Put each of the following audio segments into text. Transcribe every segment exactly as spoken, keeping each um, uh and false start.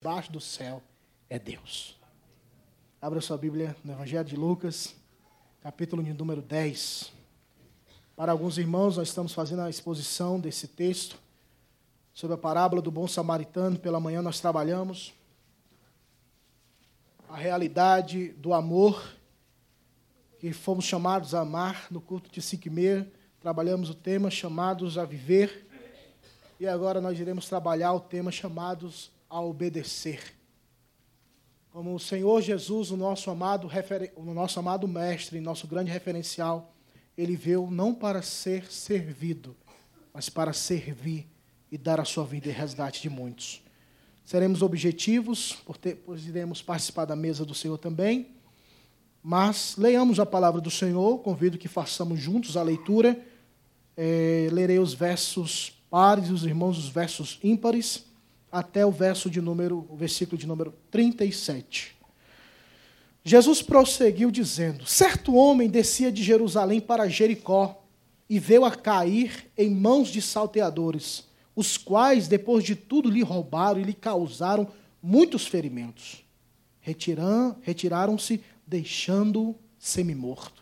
Debaixo do céu é Deus. Abra sua Bíblia no Evangelho de Lucas, capítulo de número dez. Para alguns irmãos, nós estamos fazendo a exposição desse texto sobre a parábola do bom samaritano. Pela manhã nós trabalhamos a realidade do amor que fomos chamados a amar no culto de cinco e meia. Trabalhamos o tema chamados a viver. E agora nós iremos trabalhar o tema chamados a obedecer. Como o Senhor Jesus, o nosso amado, refer... o nosso amado mestre, nosso grande referencial, ele veio não para ser servido, mas para servir e dar a sua vida em resgate de muitos. Seremos objetivos, pois iremos participar da mesa do Senhor também, mas leiamos a palavra do Senhor. Convido que façamos juntos a leitura. É, lerei os versos pares e os irmãos os versos ímpares, até o verso de número, o versículo de número trinta e sete. Jesus prosseguiu dizendo: certo homem descia de Jerusalém para Jericó e veio a cair em mãos de salteadores, os quais, depois de tudo, lhe roubaram e lhe causaram muitos ferimentos. Retiram, retiraram-se, deixando-o semi-morto.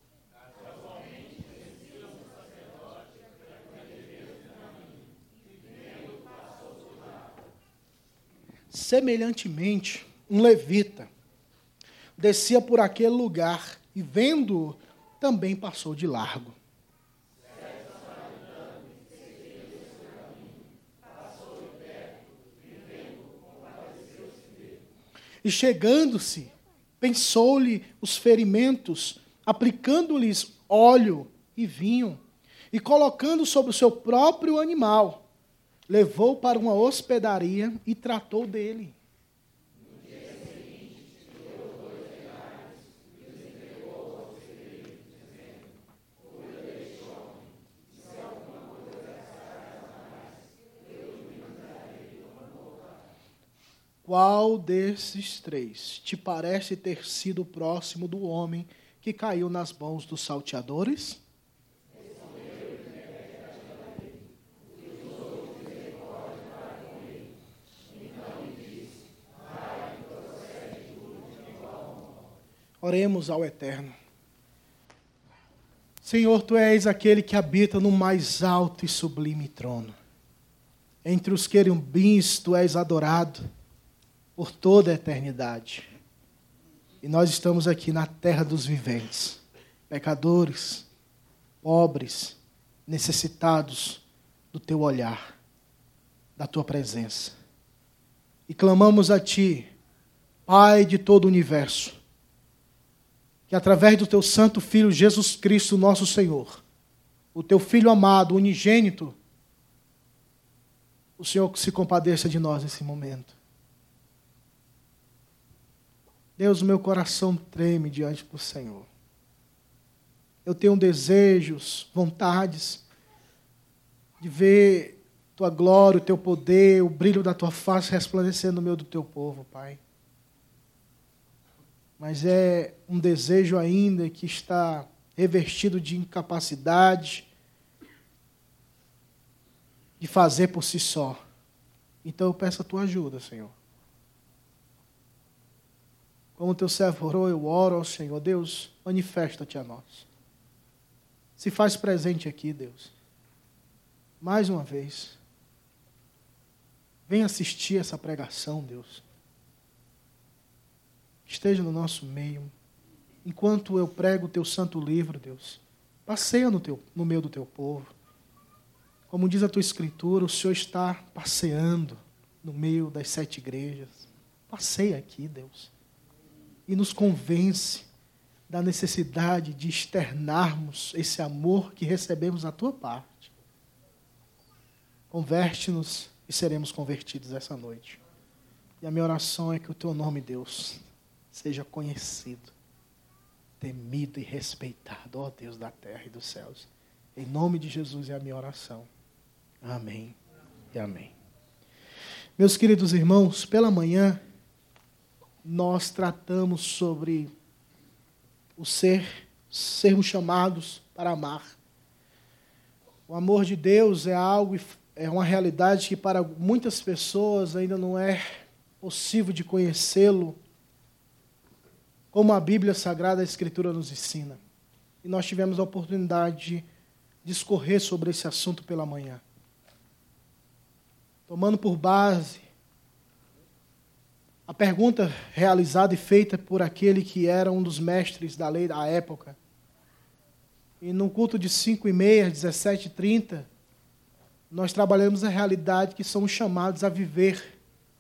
Semelhantemente, um levita descia por aquele lugar e, vendo-o, também passou de largo. E chegando-se, pensou-lhe os ferimentos, aplicando-lhes óleo e vinho, e colocando sobre o seu próprio animal, levou para uma hospedaria e tratou dele. No dia seguinte, tirou dois denários e os entregou ao hospedeiro, dizendo: cuida deste homem, e se alguma coisa gastarás a mais, eu lhe mandarei uma nova. Qual desses três te parece ter sido o próximo do homem que caiu nas mãos dos salteadores? Oremos ao Eterno. Senhor, Tu és aquele que habita no mais alto e sublime trono. Entre os querubins, Tu és adorado por toda a eternidade. E nós estamos aqui na terra dos viventes, pecadores, pobres, necessitados do Teu olhar, da Tua presença. E clamamos a Ti, Pai de todo o universo, que através do Teu Santo Filho Jesus Cristo, nosso Senhor, o Teu Filho amado, unigênito, o Senhor se compadeça de nós nesse momento. Deus, o meu coração treme diante do Senhor. Eu tenho desejos, vontades de ver Tua glória, o Teu poder, o brilho da Tua face resplandecendo no meio do Teu povo, Pai. Mas é um desejo ainda que está revestido de incapacidade de fazer por si só. Então eu peço a Tua ajuda, Senhor. Como o Teu servo orou, eu oro ao Senhor. Deus, manifesta-te a nós. Se faz presente aqui, Deus. Mais uma vez. Vem assistir essa pregação, Deus. Esteja no nosso meio. Enquanto eu prego o Teu santo livro, Deus, passeia no, teu, no meio do Teu povo. Como diz a Tua Escritura, o Senhor está passeando no meio das sete igrejas. Passeia aqui, Deus. E nos convence da necessidade de externarmos esse amor que recebemos da Tua parte. Converte-nos e seremos convertidos essa noite. E a minha oração é que o Teu nome, Deus, seja conhecido, temido e respeitado, ó Deus da terra e dos céus. Em nome de Jesus é a minha oração. Amém e amém. Meus queridos irmãos, pela manhã nós tratamos sobre o ser, sermos chamados para amar. O amor de Deus é algo, é uma realidade que para muitas pessoas ainda não é possível de conhecê-lo, como a Bíblia Sagrada, a Escritura nos ensina. E nós tivemos a oportunidade de discorrer sobre esse assunto pela manhã. Tomando por base a pergunta realizada e feita por aquele que era um dos mestres da lei da época. E num culto de cinco e meia, dezessete e trinta, nós trabalhamos a realidade que somos chamados a viver.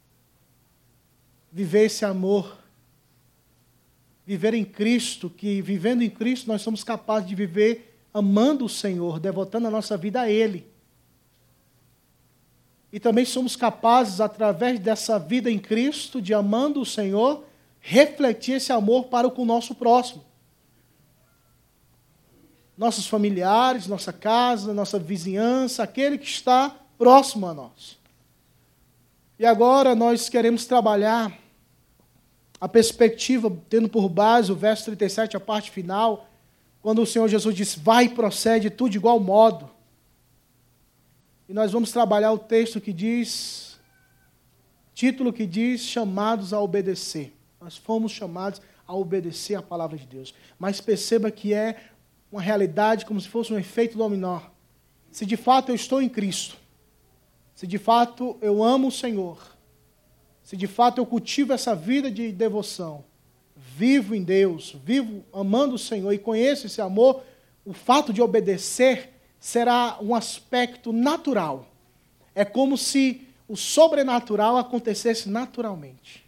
Viver esse amor. Viver em Cristo, que vivendo em Cristo nós somos capazes de viver amando o Senhor, devotando a nossa vida a Ele. E também somos capazes, através dessa vida em Cristo, de amando o Senhor, refletir esse amor para com o nosso próximo. Nossos familiares, nossa casa, nossa vizinhança, aquele que está próximo a nós. E agora nós queremos trabalhar a perspectiva, tendo por base o verso trinta e sete, a parte final, quando o Senhor Jesus diz, vai e procede tudo de igual modo. E nós vamos trabalhar o texto que diz, título que diz, chamados a obedecer. Nós fomos chamados a obedecer a palavra de Deus. Mas perceba que é uma realidade como se fosse um efeito dominó. Se de fato eu estou em Cristo, se de fato eu amo o Senhor, se de fato eu cultivo essa vida de devoção, vivo em Deus, vivo amando o Senhor e conheço esse amor, o fato de obedecer será um aspecto natural. É como se o sobrenatural acontecesse naturalmente.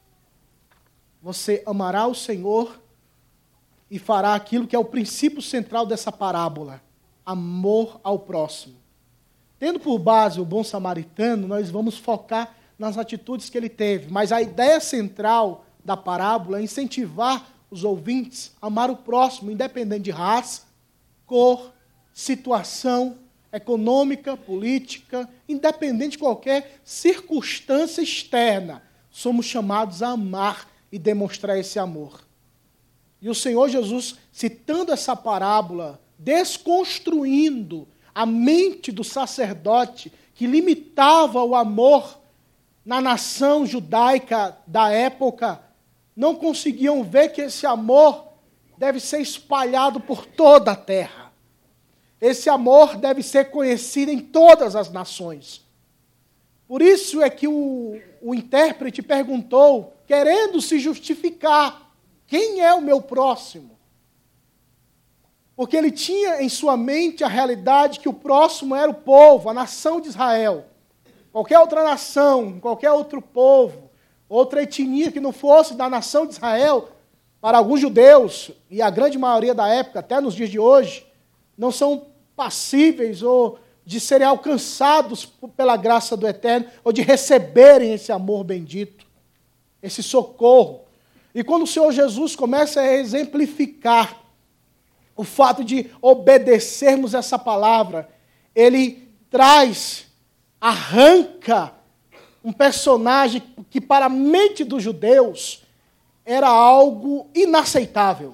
Você amará o Senhor e fará aquilo que é o princípio central dessa parábola, amor ao próximo. Tendo por base o bom samaritano, nós vamos focar nas atitudes que ele teve. Mas a ideia central da parábola é incentivar os ouvintes a amar o próximo, independente de raça, cor, situação econômica, política, independente de qualquer circunstância externa. Somos chamados a amar e demonstrar esse amor. E o Senhor Jesus, citando essa parábola, desconstruindo a mente do sacerdote que limitava o amor na nação judaica da época, não conseguiam ver que esse amor deve ser espalhado por toda a terra. Esse amor deve ser conhecido em todas as nações. Por isso é que o, o intérprete perguntou, querendo se justificar, quem é o meu próximo? Porque ele tinha em sua mente a realidade que o próximo era o povo, a nação de Israel. Qualquer outra nação, qualquer outro povo, outra etnia que não fosse da nação de Israel, para alguns judeus, e a grande maioria da época, até nos dias de hoje, não são passíveis ou de serem alcançados pela graça do Eterno, ou de receberem esse amor bendito, esse socorro. E quando o Senhor Jesus começa a exemplificar o fato de obedecermos essa palavra, ele traz, arranca um personagem que para a mente dos judeus era algo inaceitável.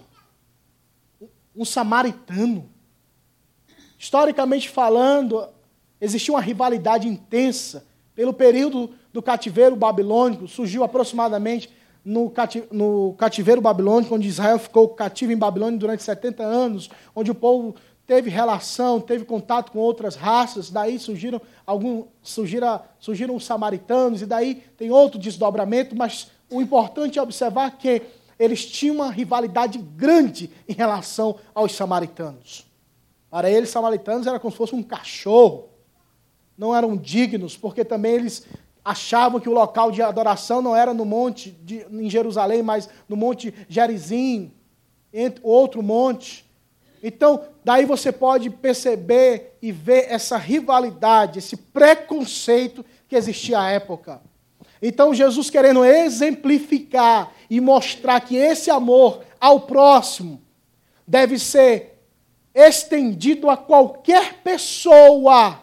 Um samaritano. Historicamente falando, existia uma rivalidade intensa. Pelo período do cativeiro babilônico, surgiu aproximadamente no, cati no cativeiro babilônico, onde Israel ficou cativo em Babilônia durante setenta anos, onde o povo teve relação, teve contato com outras raças, daí surgiram, algum, surgiram, surgiram os samaritanos, e daí tem outro desdobramento, mas o importante é observar que eles tinham uma rivalidade grande em relação aos samaritanos. Para eles, samaritanos era como se fosse um cachorro. Não eram dignos, porque também eles achavam que o local de adoração não era no monte, de, em Jerusalém, mas no monte Gerizim, entre outro monte. Então, daí você pode perceber e ver essa rivalidade, esse preconceito que existia à época. Então, Jesus querendo exemplificar e mostrar que esse amor ao próximo deve ser estendido a qualquer pessoa,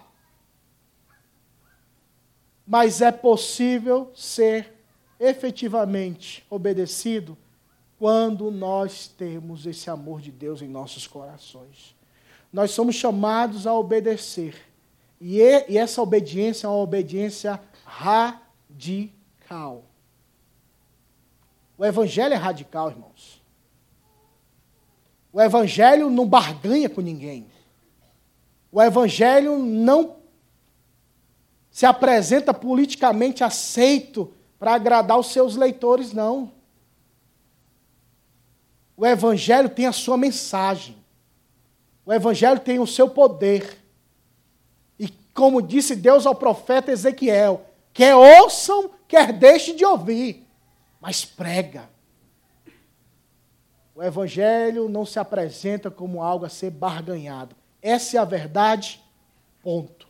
mas é possível ser efetivamente obedecido quando nós temos esse amor de Deus em nossos corações. Nós somos chamados a obedecer, e essa obediência é uma obediência radical. O evangelho é radical, irmãos. O evangelho não barganha com ninguém. O evangelho não se apresenta politicamente aceito para agradar os seus leitores, não. O evangelho tem a sua mensagem. O evangelho tem o seu poder. E como disse Deus ao profeta Ezequiel, quer ouçam, quer deixem de ouvir, mas prega. O evangelho não se apresenta como algo a ser barganhado. Essa é a verdade, ponto.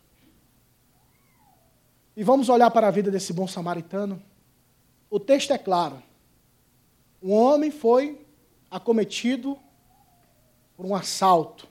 E vamos olhar para a vida desse bom samaritano. O texto é claro. Um homem foi acometido por um assalto.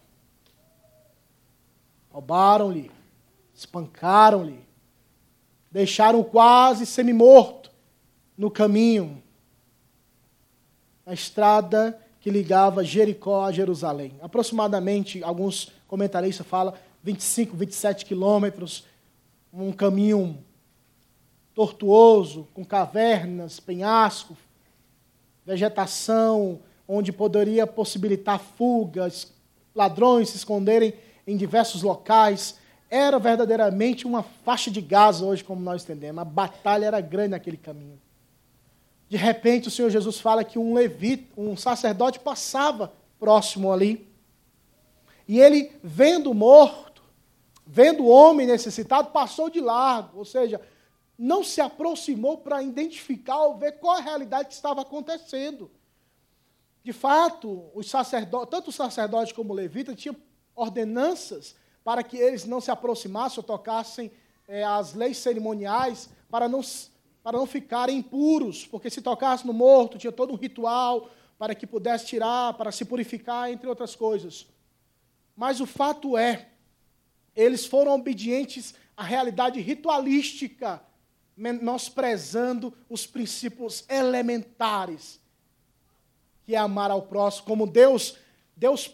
Roubaram-lhe, espancaram-lhe, deixaram-o quase semi-morto no caminho, na estrada que ligava Jericó a Jerusalém. Aproximadamente, alguns comentaristas falam, vinte e cinco, vinte e sete quilômetros, um caminho tortuoso, com cavernas, penhasco, vegetação, onde poderia possibilitar fugas, ladrões se esconderem em diversos locais. Era verdadeiramente uma faixa de Gaza hoje, como nós entendemos. A batalha era grande naquele caminho. De repente, o Senhor Jesus fala que um levita, um sacerdote passava próximo ali. E ele, vendo o morto, vendo o homem necessitado, passou de largo. Ou seja, não se aproximou para identificar ou ver qual a realidade que estava acontecendo. De fato, os sacerdotes, tanto o sacerdote como o levita tinham ordenanças para que eles não se aproximassem ou tocassem é, as leis cerimoniais para não, para não ficarem impuros, porque se tocasse no morto, tinha todo um ritual para que pudesse tirar, para se purificar, entre outras coisas. Mas o fato é, eles foram obedientes à realidade ritualística, menosprezando os princípios elementares, que é amar ao próximo, como Deus, Deus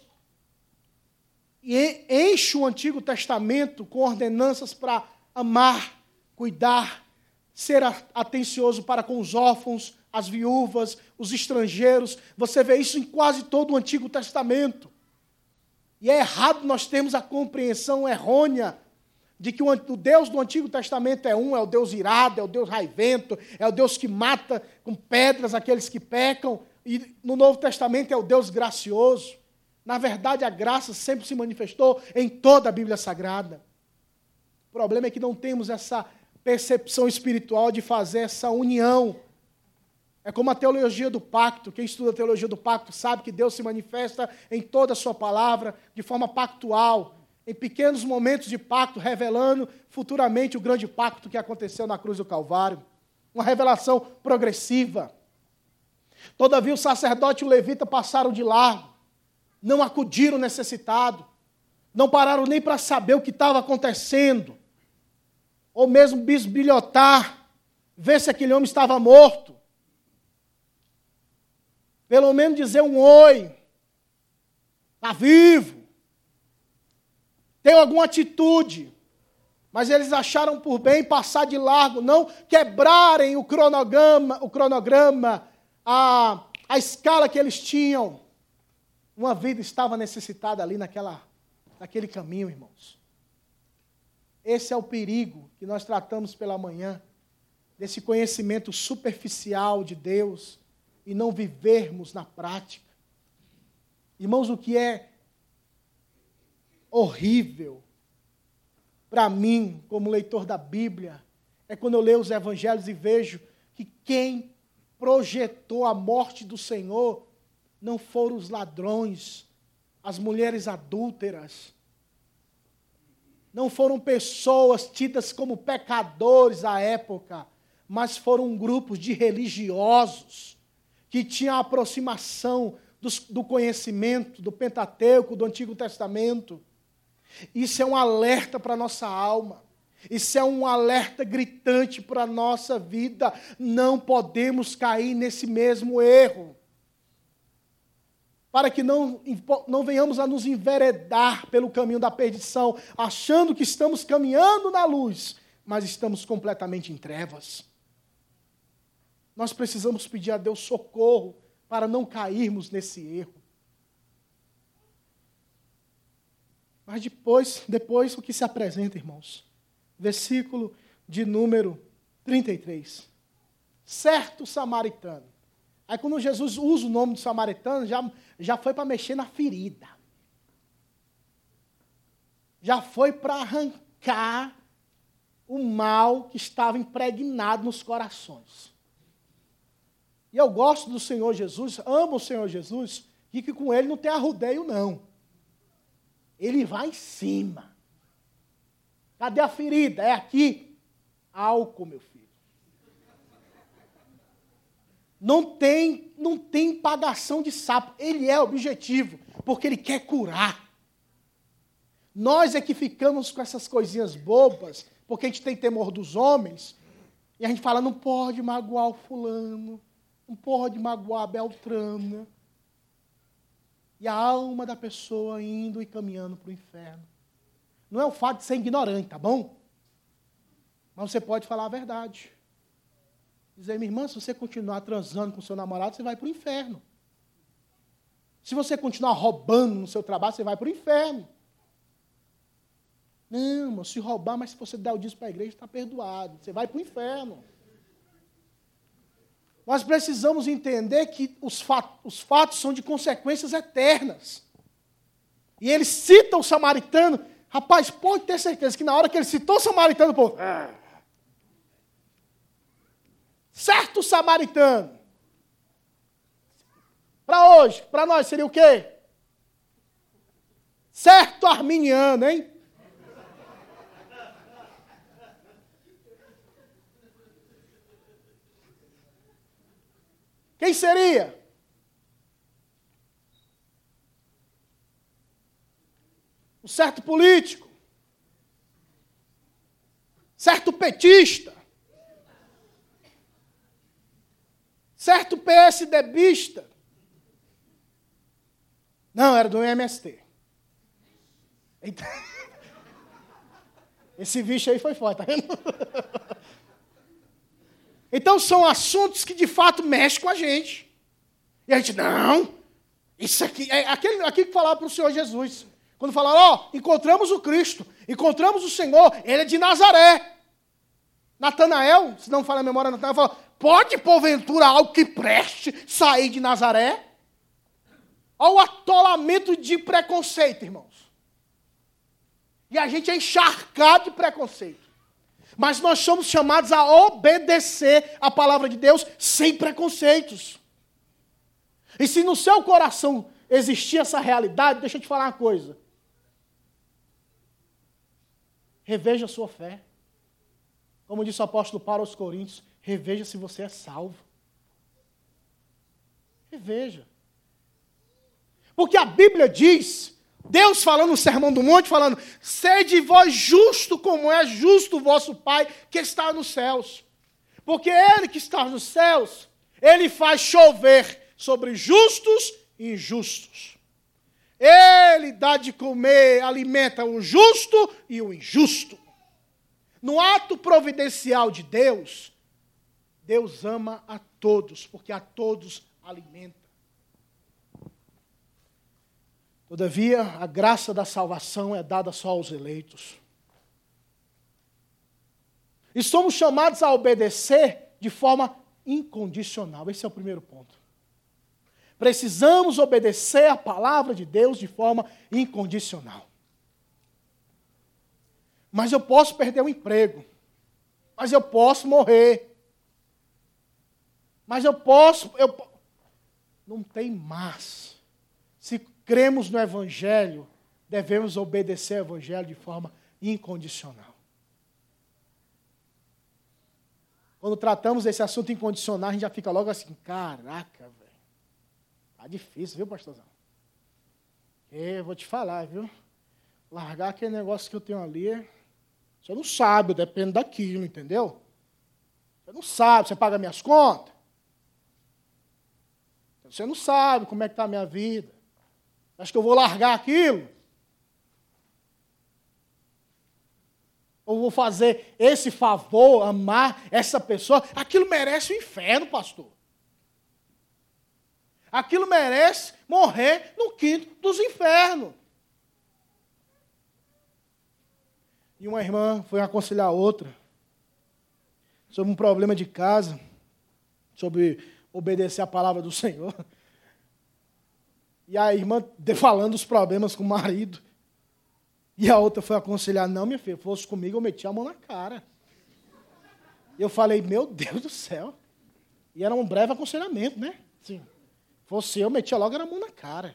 enche o Antigo Testamento com ordenanças para amar, cuidar, ser atencioso para com os órfãos, as viúvas, os estrangeiros. Você vê isso em quase todo o Antigo Testamento. E é errado nós termos a compreensão errônea de que o Deus do Antigo Testamento é um, é o Deus irado, é o Deus raivento, é o Deus que mata com pedras aqueles que pecam, e no Novo Testamento é o Deus gracioso. Na verdade, a graça sempre se manifestou em toda a Bíblia Sagrada. O problema é que não temos essa percepção espiritual de fazer essa união. É como a teologia do pacto. Quem estuda a teologia do pacto sabe que Deus se manifesta em toda a sua palavra, de forma pactual, em pequenos momentos de pacto, revelando futuramente o grande pacto que aconteceu na cruz do Calvário. Uma revelação progressiva. Todavia, o sacerdote e o levita passaram de largo. Não acudiram o necessitado, não pararam nem para saber o que estava acontecendo, ou mesmo bisbilhotar, ver se aquele homem estava morto. Pelo menos dizer um oi, está vivo, tem alguma atitude, mas eles acharam por bem passar de largo, não quebrarem o cronograma, o cronograma a, a escala que eles tinham. Uma vida estava necessitada ali naquela, naquele caminho, irmãos. Esse é o perigo que nós tratamos pela manhã, desse conhecimento superficial de Deus e não vivermos na prática. Irmãos, o que é horrível para mim, como leitor da Bíblia, é quando eu leio os evangelhos e vejo que quem projetou a morte do Senhor não foram os ladrões, as mulheres adúlteras, não foram pessoas tidas como pecadores à época, mas foram grupos de religiosos que tinham a aproximação do, do conhecimento do Pentateuco, do Antigo Testamento. Isso é um alerta para a nossa alma. Isso é um alerta gritante para a nossa vida. Não podemos cair nesse mesmo erro. Para que não, não venhamos a nos enveredar pelo caminho da perdição, achando que estamos caminhando na luz, mas estamos completamente em trevas. nós precisamos pedir a Deus socorro para não cairmos nesse erro. Mas depois, depois o que se apresenta, irmãos? Versículo de número trinta e três. Certo samaritano. Aí quando Jesus usa o nome do samaritano, já, já foi para mexer na ferida. Já foi para arrancar o mal que estava impregnado nos corações. E eu gosto do Senhor Jesus, amo o Senhor Jesus, e que com ele não tem arrudeio, não. Ele vai em cima. Cadê a ferida? É aqui. Álcool, meu filho. Não tem, não tem pagação de sapo. Ele é objetivo, porque ele quer curar. Nós é que ficamos com essas coisinhas bobas, porque a gente tem temor dos homens, e a gente fala, não pode magoar o fulano, não pode magoar a Beltrana. E a alma da pessoa indo e caminhando para o inferno. Não é o fato de ser ignorante, tá bom? Mas você pode falar a verdade. Dizer, minha irmã, se você continuar transando com seu namorado, você vai para o inferno. Se você continuar roubando no seu trabalho, você vai para o inferno. Não, irmão, se roubar, mas se você der o dízimo para a igreja, está perdoado. Você vai para o inferno. Nós precisamos entender que os fatos, os fatos são de consequências eternas. E ele cita o samaritano. Rapaz, pode ter certeza que na hora que ele citou o samaritano, pô, certo samaritano. Para hoje, para nós, seria o quê? Certo arminiano, hein? Quem seria? Um certo político. Certo petista. Certo PSDBista. Não, era do M S T. Eita. Esse bicho aí foi forte, tá vendo? Então são assuntos que de fato mexem com a gente. E a gente, não, isso aqui, é aquele, aquele que falava para o Senhor Jesus. Quando falaram, ó, oh, encontramos o Cristo, encontramos o Senhor, ele é de Nazaré. Natanael, se não me falha a memória, Natanael falou, pode porventura algo que preste sair de Nazaré? Olha o atolamento de preconceito, irmãos. E a gente é encharcado de preconceito. Mas nós somos chamados a obedecer a palavra de Deus sem preconceitos. E se no seu coração existir essa realidade, deixa eu te falar uma coisa. Reveja a sua fé. Como disse o apóstolo Paulo aos Coríntios, reveja se você é salvo. Reveja. Porque a Bíblia diz, Deus falando no Sermão do Monte, falando, sede vós justo como é justo o vosso Pai que está nos céus. Porque Ele que está nos céus, Ele faz chover sobre justos e injustos. Ele dá de comer, alimenta o justo e o injusto. No ato providencial de Deus, Deus ama a todos, porque a todos alimenta. Todavia, a graça da salvação é dada só aos eleitos. E somos chamados a obedecer de forma incondicional. Esse é o primeiro ponto. Precisamos obedecer a palavra de Deus de forma incondicional. Mas eu posso perder o emprego. Mas eu posso morrer. Mas eu posso... Eu... Não tem mais. Se cremos no Evangelho, devemos obedecer ao Evangelho de forma incondicional. Quando tratamos desse assunto incondicional, a gente já fica logo assim, caraca, velho. Tá difícil, viu, pastorzão? Eu vou te falar, viu? Largar aquele negócio que eu tenho ali, você não sabe, depende daquilo, entendeu? Você não sabe, você paga minhas contas. Você não sabe como é que está a minha vida. Acho que eu vou largar aquilo? ou vou fazer esse favor, amar essa pessoa, aquilo merece o inferno, pastor. Aquilo merece morrer no quinto dos infernos. E uma irmã foi aconselhar a outra sobre um problema de casa, sobre obedecer a palavra do Senhor. E a irmã falando os problemas com o marido. E a outra foi aconselhar, não, minha filha, fosse comigo, eu meti a mão na cara. E eu falei, meu Deus do céu. E era um breve aconselhamento, né? Sim. Fosse eu, metia logo a mão na cara.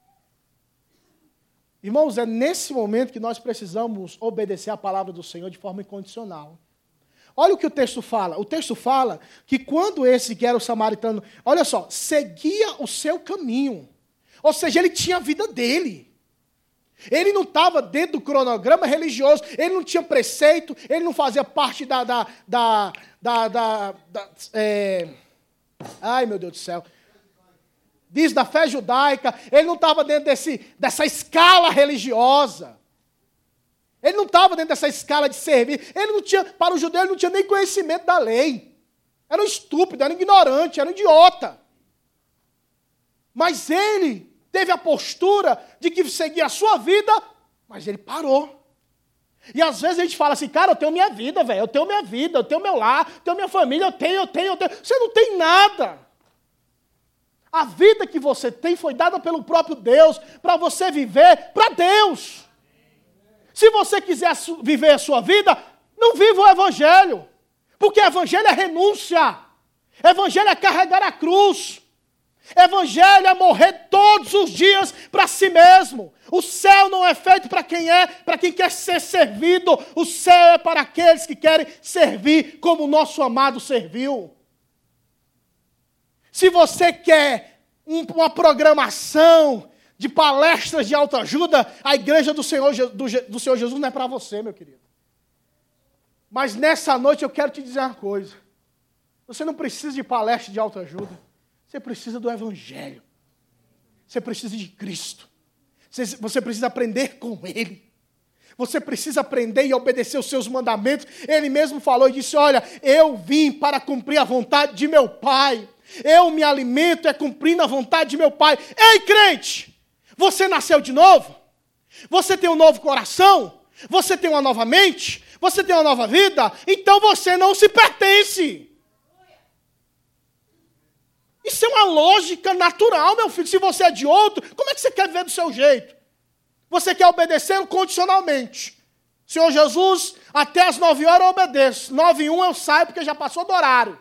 Irmãos, é nesse momento que nós precisamos obedecer a palavra do Senhor de forma incondicional. Olha o que o texto fala. O texto fala que quando esse que era o samaritano, olha só, seguia o seu caminho. Ou seja, ele tinha a vida dele. Ele não estava dentro do cronograma religioso, ele não tinha preceito, ele não fazia parte da... da, da, da, da, da é... Ai, meu Deus do céu. Diz da fé judaica, ele não estava dentro desse, dessa escala religiosa. Ele não estava dentro dessa escala de servir. Ele não tinha, para o judeu, ele não tinha nem conhecimento da lei. Era um estúpido, era um ignorante, era um idiota. Mas ele teve a postura de que seguia a sua vida, mas ele parou. E às vezes a gente fala assim, cara, eu tenho minha vida, velho, eu tenho minha vida, eu tenho meu lar, eu tenho minha família, eu tenho, eu tenho, eu tenho. Você não tem nada. A vida que você tem foi dada pelo próprio Deus, para você viver para Deus. Se você quiser viver a sua vida, não viva o Evangelho. Porque Evangelho é renúncia. Evangelho é carregar a cruz. Evangelho é morrer todos os dias para si mesmo. O céu não é feito para quem é, para quem quer ser servido. O céu é para aqueles que querem servir como o nosso amado serviu. Se você quer um, uma programação de palestras de autoajuda, a igreja do Senhor, do, do Senhor Jesus não é para você, meu querido. Mas nessa noite eu quero te dizer uma coisa. Você não precisa de palestra de autoajuda. Você precisa do Evangelho. Você precisa de Cristo. Você, você precisa aprender com Ele. Você precisa aprender e obedecer os seus mandamentos. Ele mesmo falou e disse, olha, eu vim para cumprir a vontade de meu Pai. Eu me alimento é cumprindo a vontade de meu Pai. Ei, crente! Você nasceu de novo? Você tem um novo coração? Você tem uma nova mente? Você tem uma nova vida? Então você não se pertence. Isso é uma lógica natural, meu filho. Se você é de outro, como é que você quer viver do seu jeito? Você quer obedecer condicionalmente. Senhor Jesus, até as nove horas eu obedeço. Nove e um eu saio porque já passou do horário.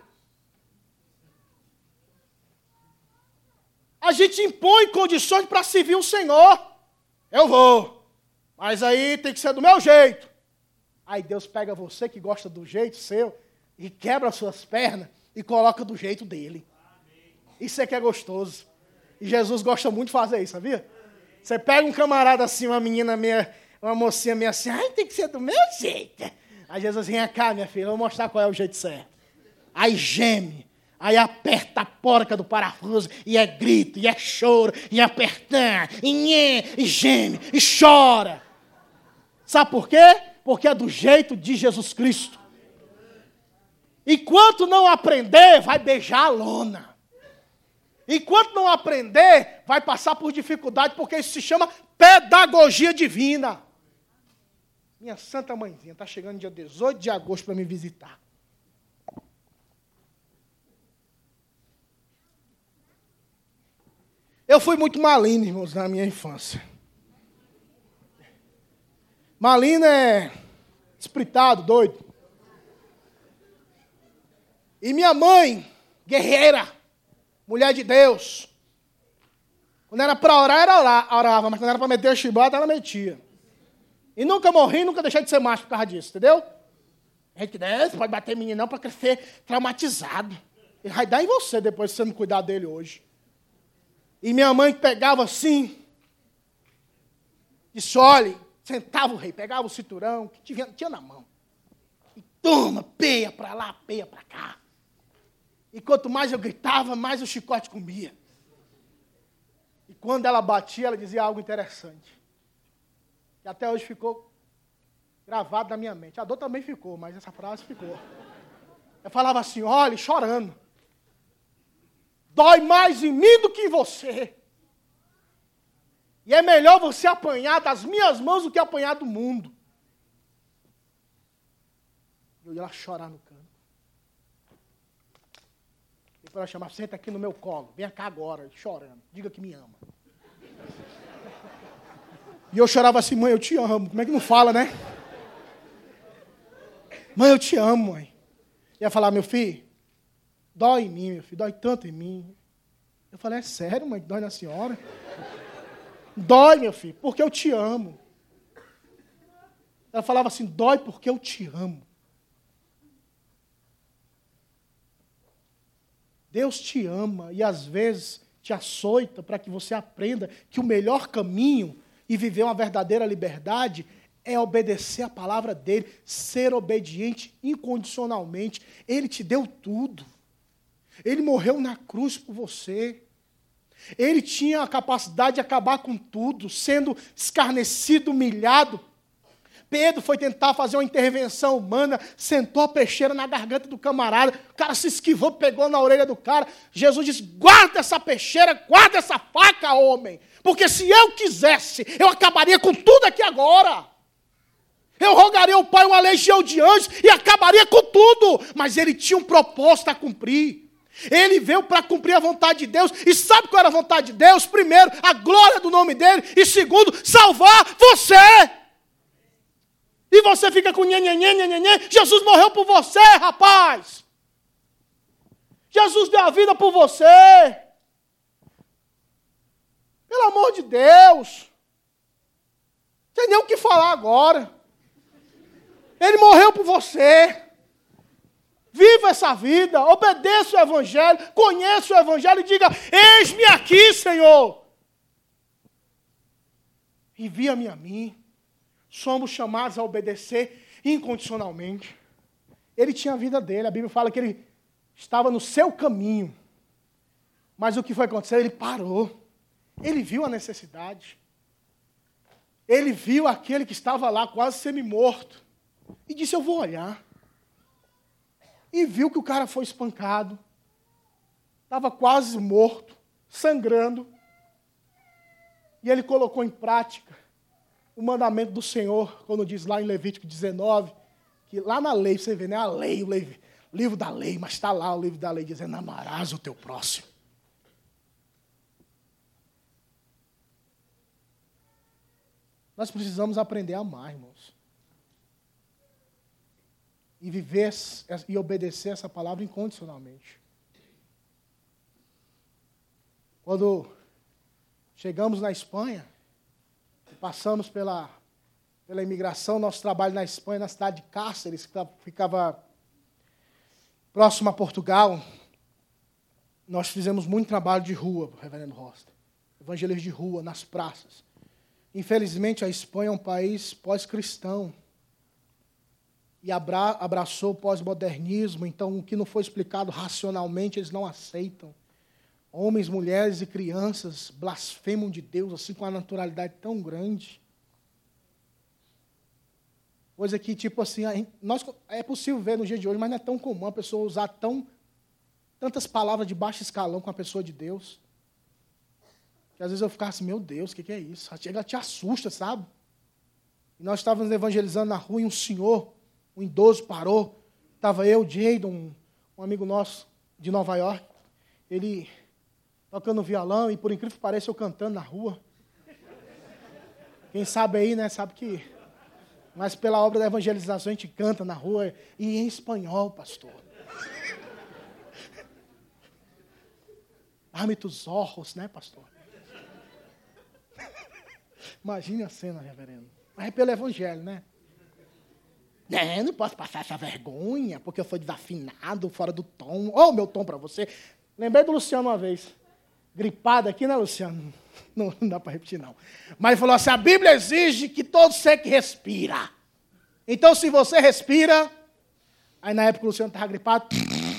A gente impõe condições para servir o Senhor. Eu vou. Mas aí tem que ser do meu jeito. Aí Deus pega você que gosta do jeito seu e quebra as suas pernas e coloca do jeito dele. Isso é que é gostoso. E Jesus gosta muito de fazer isso, sabia? Você pega um camarada assim, uma menina meia, uma mocinha meio assim, ai, tem que ser do meu jeito. Aí Jesus, vem cá, minha filha, eu vou mostrar qual é o jeito certo. Aí geme. Aí aperta a porca do parafuso, e é grito, e é choro, e é apertar, e, nhê, e geme, e chora. Sabe por quê? Porque é do jeito de Jesus Cristo. Enquanto não aprender, vai beijar a lona. Enquanto não aprender, vai passar por dificuldade, porque isso se chama pedagogia divina. Minha santa mãezinha está chegando dia dezoito de agosto para me visitar. Eu fui muito malino, irmãos, na minha infância. Malino é espritado, doido. E minha mãe, guerreira, mulher de Deus. Quando era para orar, era orar, orava, mas quando era para meter a chibata, ela metia. E nunca morri, nunca deixei de ser macho por causa disso, entendeu? A gente não pode bater menino não para crescer traumatizado. Ele vai dar em você depois, se você não cuidar dele hoje. E minha mãe pegava assim, disse, olha, sentava o rei, pegava o cinturão, que tinha, tinha na mão. E toma, peia para lá, peia para cá. E quanto mais eu gritava, mais o chicote comia. E quando ela batia, ela dizia algo interessante. Que até hoje ficou gravado na minha mente. A dor também ficou, mas essa frase ficou. Eu falava assim, olha, chorando. Dói mais em mim do que em você. E é melhor você apanhar das minhas mãos do que apanhar do mundo. Eu ia lá chorar no canto. E para ela chamar, senta aqui no meu colo. Vem cá agora, chorando. Diga que me ama. E eu chorava assim, mãe, eu te amo. Como é que não fala, né? Mãe, eu te amo, mãe. E ia falar, meu filho, dói em mim, meu filho, dói tanto em mim. Eu falei, é sério, mãe, dói na senhora? Dói, meu filho, porque eu te amo. Ela falava assim, dói porque eu te amo. Deus te ama e às vezes te açoita para que você aprenda que o melhor caminho e viver uma verdadeira liberdade é obedecer a palavra dele, ser obediente incondicionalmente. Ele te deu tudo. Ele morreu na cruz por você. Ele tinha a capacidade de acabar com tudo, sendo escarnecido, humilhado. Pedro foi tentar fazer uma intervenção humana, sentou a peixeira na garganta do camarada, o cara se esquivou, pegou na orelha do cara. Jesus disse, guarda essa peixeira, guarda essa faca, homem, porque se eu quisesse, eu acabaria com tudo aqui agora. Eu rogaria ao Pai uma legião de anjos e acabaria com tudo, mas ele tinha um propósito a cumprir. Ele veio para cumprir a vontade de Deus, e sabe qual era a vontade de Deus? Primeiro, a glória do nome dele, e segundo, salvar você. E você fica com nhe, nhe, nhe, nhe, nhe. Jesus morreu por você, rapaz. Jesus deu a vida por você. Pelo amor de Deus. Não tem nem o que falar agora. Ele morreu por você. Viva essa vida, obedeça o Evangelho, conheça o Evangelho e diga, eis-me aqui, Senhor. Envia-me a mim. Somos chamados a obedecer incondicionalmente. Ele tinha a vida dele, a Bíblia fala que ele estava no seu caminho. Mas o que foi acontecer? Ele parou. Ele viu a necessidade. Ele viu aquele que estava lá quase semi-morto. E disse, eu vou olhar. E viu que o cara foi espancado. Estava quase morto, sangrando. E ele colocou em prática o mandamento do Senhor, quando diz lá em Levítico dezenove, que lá na lei, você vê, né? A lei, o lei, livro da lei, mas está lá o livro da lei dizendo, amarás o teu próximo. Nós precisamos aprender a amar, irmãos. E viver e obedecer essa palavra incondicionalmente. Quando chegamos na Espanha, passamos pela, pela imigração, nosso trabalho na Espanha, na cidade de Cáceres, que ficava próximo a Portugal, nós fizemos muito trabalho de rua, reverendo Rosta. Evangelismo de rua, nas praças. Infelizmente, a Espanha é um país pós-cristão. E abra, abraçou o pós-modernismo, então o que não foi explicado racionalmente, eles não aceitam. Homens, mulheres e crianças blasfemam de Deus, assim, com uma naturalidade tão grande. Coisa que, tipo assim, nós, é possível ver no dia de hoje, mas não é tão comum a pessoa usar tão, tantas palavras de baixo escalão com a pessoa de Deus. Que às vezes eu ficava assim, meu Deus, o que, que é isso? Ela te assusta, sabe? E nós estávamos evangelizando na rua e um senhor, um idoso, parou. Estava eu, Jadon, um, um amigo nosso de Nova York. Ele tocando violão e, por incrível que pareça, eu cantando na rua. Quem sabe aí, né, sabe que... Mas pela obra da evangelização a gente canta na rua e em espanhol, pastor. Dá-me tus ojos, né, pastor? Imagine a cena, reverendo. Mas é pelo evangelho, né? É, não posso passar essa vergonha, porque eu sou desafinado, fora do tom. Olha o meu tom para você. Lembrei do Luciano uma vez. Gripado aqui, né, Luciano? Não, não dá para repetir, não. Mas ele falou assim, a Bíblia exige que todo ser que respira. Então, se você respira... Aí, na época, o Luciano estava gripado.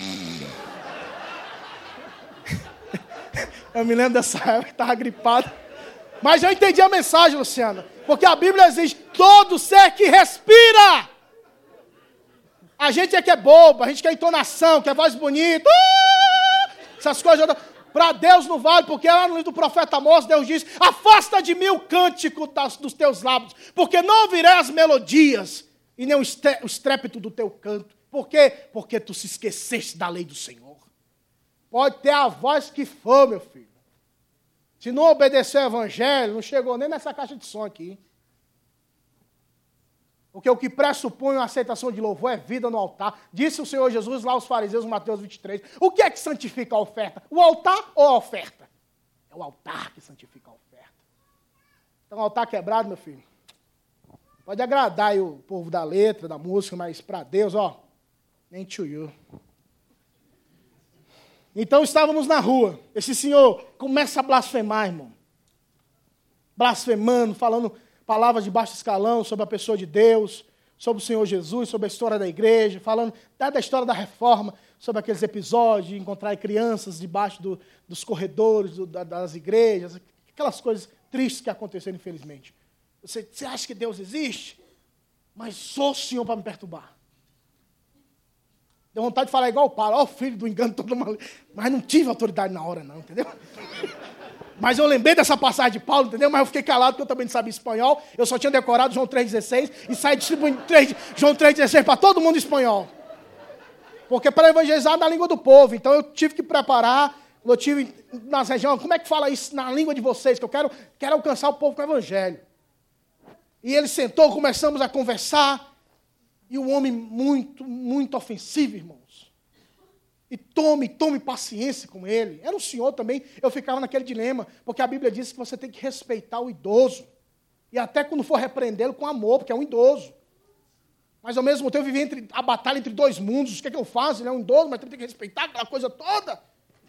Eu me lembro dessa época que estava gripado. Mas eu entendi a mensagem, Luciano. Porque a Bíblia exige todo ser que respira. A gente é que é bobo, a gente quer entonação, quer voz bonita. Uh! Essas coisas... Para Deus não vale, porque lá no livro do profeta Amós, Deus diz, afasta de mim o cântico das, dos teus lábios, porque não ouvirei as melodias e nem o estrépito do teu canto. Por quê? Porque tu se esqueceste da lei do Senhor. Pode ter a voz que for, meu filho. Se não obedecer ao evangelho, não chegou nem nessa caixa de som aqui. Porque o que pressupõe uma aceitação de louvor é vida no altar. Disse o Senhor Jesus lá aos fariseus, em Mateus vinte e três. O que é que santifica a oferta? O altar ou a oferta? É o altar que santifica a oferta. Então, o altar quebrado, meu filho, pode agradar aí o povo da letra, da música, mas para Deus, ó, nem to you. Então, estávamos na rua. Esse senhor começa a blasfemar, irmão. Blasfemando, falando palavras de baixo escalão sobre a pessoa de Deus, sobre o Senhor Jesus, sobre a história da igreja, falando da história da reforma, sobre aqueles episódios de encontrar crianças debaixo do, dos corredores do, das igrejas, aquelas coisas tristes que aconteceram, infelizmente. Você, você acha que Deus existe? Mas sou o Senhor para me perturbar. Deu vontade de falar igual o Paulo, ó, oh, filho do engano, todo mal. Mas não tive autoridade na hora, não, entendeu? Mas eu lembrei dessa passagem de Paulo, entendeu? Mas eu fiquei calado porque eu também não sabia espanhol. Eu só tinha decorado João três dezesseis e saí distribuindo João três dezesseis para todo mundo em espanhol. Porque para evangelizar na língua do povo. Então eu tive que preparar, eu tive nas regiões, como é que fala isso na língua de vocês? Que eu quero, quero alcançar o povo com o evangelho. E ele sentou, começamos a conversar. E o homem muito, muito ofensivo, irmãos. E tome, tome paciência com ele. Era um senhor também, eu ficava naquele dilema, porque a Bíblia diz que você tem que respeitar o idoso. E até quando for repreendê-lo com amor, porque é um idoso. Mas ao mesmo tempo eu vivi entre, a batalha entre dois mundos. O que é que eu faço? Ele é um idoso, mas tem que respeitar aquela coisa toda.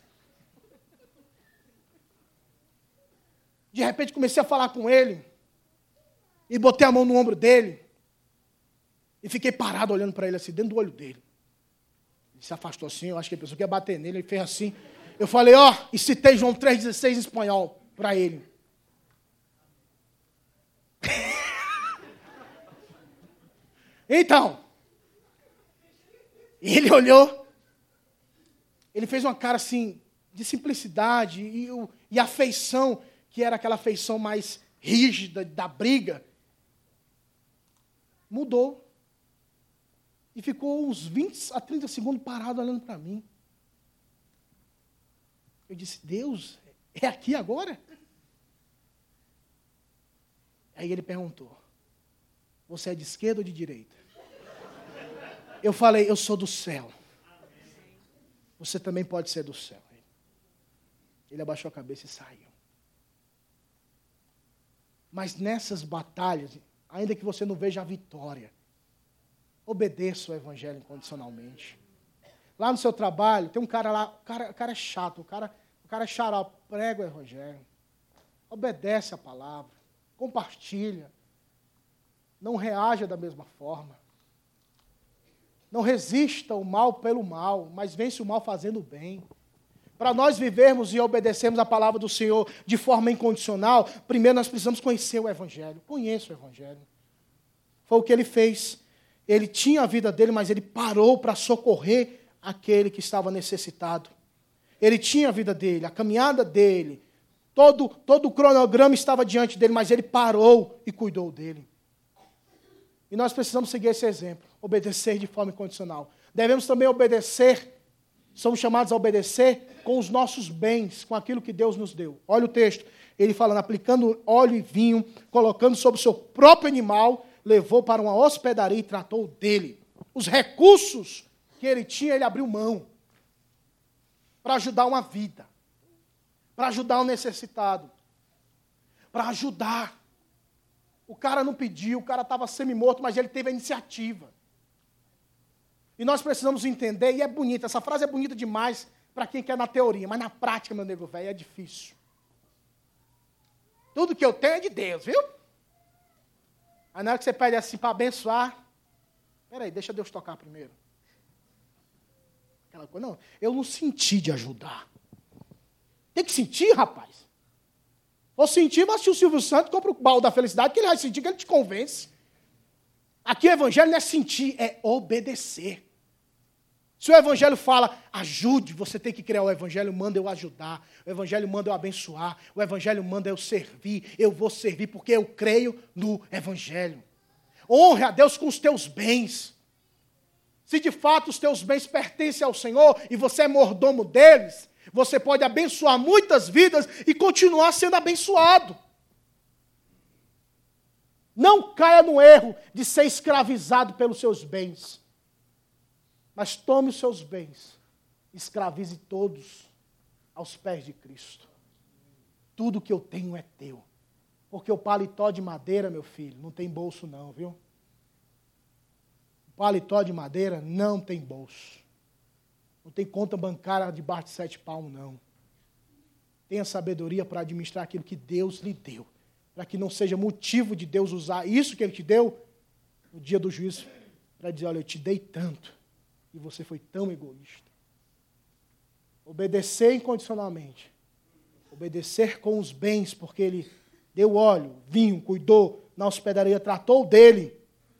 De repente comecei a falar com ele. E botei a mão no ombro dele. E fiquei parado olhando para ele assim, dentro do olho dele. Ele se afastou assim, eu acho que a pessoa quer bater nele, ele fez assim. Eu falei, ó, e citei João três dezesseis em espanhol para ele. Então, ele olhou, ele fez uma cara assim, de simplicidade e, e afeição, que era aquela afeição mais rígida, da briga, mudou. E ficou uns vinte a trinta segundos parado olhando para mim. Eu disse, Deus, é aqui agora? Aí ele perguntou, você é de esquerda ou de direita? Eu falei, eu sou do céu. Você também pode ser do céu. Ele abaixou a cabeça e saiu. Mas nessas batalhas, ainda que você não veja a vitória, obedeça o evangelho incondicionalmente. Lá no seu trabalho, tem um cara lá, o cara, o cara é chato, o cara, o cara é xarope, prega o evangelho. Obedece a palavra, compartilha. Não reaja da mesma forma. Não resista o mal pelo mal, mas vence o mal fazendo o bem. Para nós vivermos e obedecermos a palavra do Senhor de forma incondicional, primeiro nós precisamos conhecer o evangelho. Conheça o evangelho. Foi o que ele fez. Ele tinha a vida dele, mas ele parou para socorrer aquele que estava necessitado. Ele tinha a vida dele, a caminhada dele, todo, todo o cronograma estava diante dele, mas ele parou e cuidou dele. E nós precisamos seguir esse exemplo, obedecer de forma incondicional. Devemos também obedecer, somos chamados a obedecer com os nossos bens, com aquilo que Deus nos deu. Olha o texto, ele falando, aplicando óleo e vinho, colocando sobre o seu próprio animal, levou para uma hospedaria e tratou dele. Os recursos que ele tinha, ele abriu mão para ajudar uma vida, para ajudar o necessitado, para ajudar. O cara não pediu, o cara estava semi-morto, mas ele teve a iniciativa. E nós precisamos entender, e é bonita, essa frase é bonita demais para quem quer na teoria, mas na prática, meu nego velho, é difícil. Tudo que eu tenho é de Deus, viu? Aí na hora que você pede assim para abençoar, peraí, deixa Deus tocar primeiro. Aquela coisa, não, eu não senti de ajudar. Tem que sentir, rapaz. Ou sentir, mas se o Silvio Santos compra o baú da felicidade, que ele vai sentir que ele te convence. Aqui o evangelho não é sentir, é obedecer. Se o evangelho fala, ajude, você tem que criar. O evangelho manda eu ajudar. O evangelho manda eu abençoar. O evangelho manda eu servir. Eu vou servir porque eu creio no evangelho. Honre a Deus com os teus bens. Se de fato os teus bens pertencem ao Senhor e você é mordomo deles, você pode abençoar muitas vidas e continuar sendo abençoado. Não caia no erro de ser escravizado pelos seus bens. Mas tome os seus bens, escravize todos aos pés de Cristo. Tudo que eu tenho é teu. Porque o paletó de madeira, meu filho, não tem bolso não, viu? O paletó de madeira não tem bolso. Não tem conta bancária debaixo de sete palmos, não. Tenha sabedoria para administrar aquilo que Deus lhe deu. Para que não seja motivo de Deus usar isso que Ele te deu no dia do juízo, para dizer, olha, eu te dei tanto. E você foi tão egoísta. Obedecer incondicionalmente. Obedecer com os bens, porque ele deu óleo, vinho, cuidou, na hospedaria tratou dele.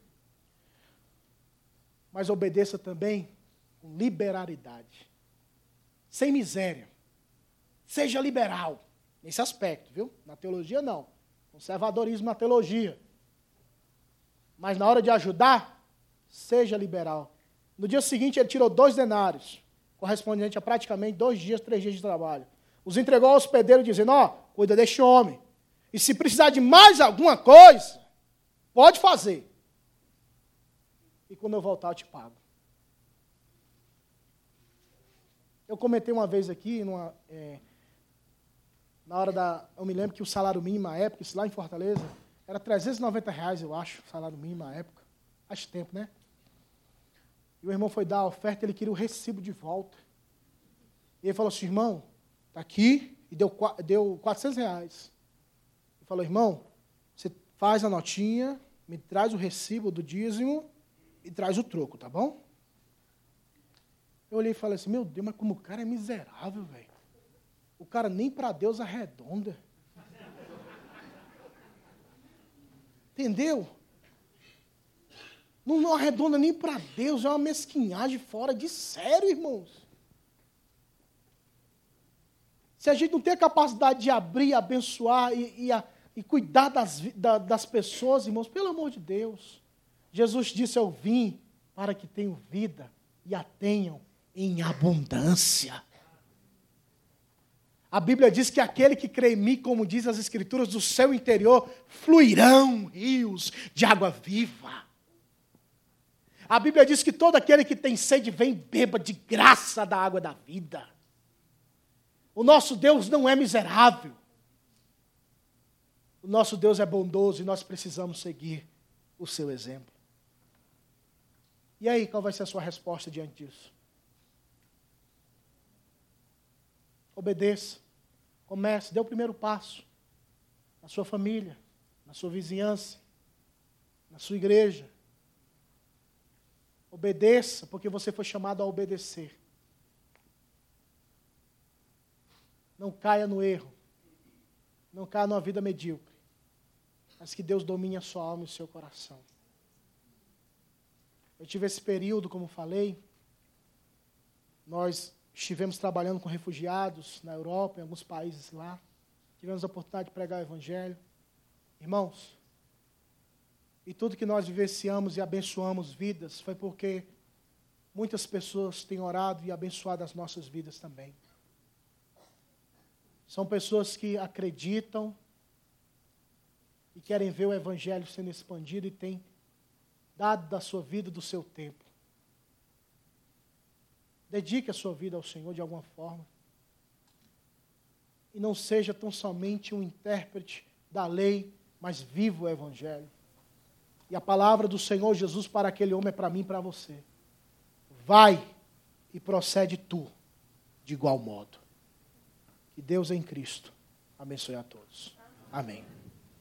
Mas obedeça também com liberalidade. Sem miséria. Seja liberal. Nesse aspecto, viu? Na teologia, não. Conservadorismo na teologia. Mas na hora de ajudar, seja liberal. No dia seguinte, ele tirou dois denários, correspondente a praticamente dois dias, três dias de trabalho. Os entregou ao hospedeiro, dizendo, ó, oh, cuida deste homem. E se precisar de mais alguma coisa, pode fazer. E quando eu voltar, eu te pago. Eu comentei uma vez aqui, numa, é, na hora da... Eu me lembro que o salário mínimo na época, isso lá em Fortaleza, era trezentos e noventa reais, eu acho, o salário mínimo na época. Faz tempo, né? E o irmão foi dar a oferta, ele queria o recibo de volta. E ele falou assim, irmão, está aqui, e deu, deu quatrocentos reais. Ele falou, irmão, você faz a notinha, me traz o recibo do dízimo e traz o troco, tá bom? Eu olhei e falei assim, meu Deus, mas como o cara é miserável, velho. O cara nem para Deus arredonda. Entendeu? Não, não arredonda nem para Deus, é uma mesquinhagem fora de sério, irmãos. Se a gente não tem a capacidade de abrir, abençoar e, e, a, e cuidar das, da, das pessoas, irmãos, pelo amor de Deus. Jesus disse, eu vim para que tenham vida e a tenham em abundância. A Bíblia diz que aquele que crê em mim, como diz as Escrituras, do seu interior fluirão rios de água viva. A Bíblia diz que todo aquele que tem sede vem e beba de graça da água da vida. O nosso Deus não é miserável. O nosso Deus é bondoso e nós precisamos seguir o seu exemplo. E aí, qual vai ser a sua resposta diante disso? Obedeça. Comece, dê o primeiro passo. Na sua família, na sua vizinhança, na sua igreja. Obedeça, porque você foi chamado a obedecer. Não caia no erro. Não caia numa vida medíocre. Mas que Deus domine a sua alma e o seu coração. Eu tive esse período, como falei. Nós estivemos trabalhando com refugiados na Europa, em alguns países lá. Tivemos a oportunidade de pregar o Evangelho. Irmãos, e tudo que nós vivenciamos e abençoamos vidas foi porque muitas pessoas têm orado e abençoado as nossas vidas também. São pessoas que acreditam e querem ver o Evangelho sendo expandido e têm dado da sua vida, do seu tempo. Dedique a sua vida ao Senhor de alguma forma. E não seja tão somente um intérprete da lei, mas viva o Evangelho. E a palavra do Senhor Jesus para aquele homem é para mim e para você. Vai e procede tu de igual modo. Que Deus em Cristo abençoe a todos. Amém.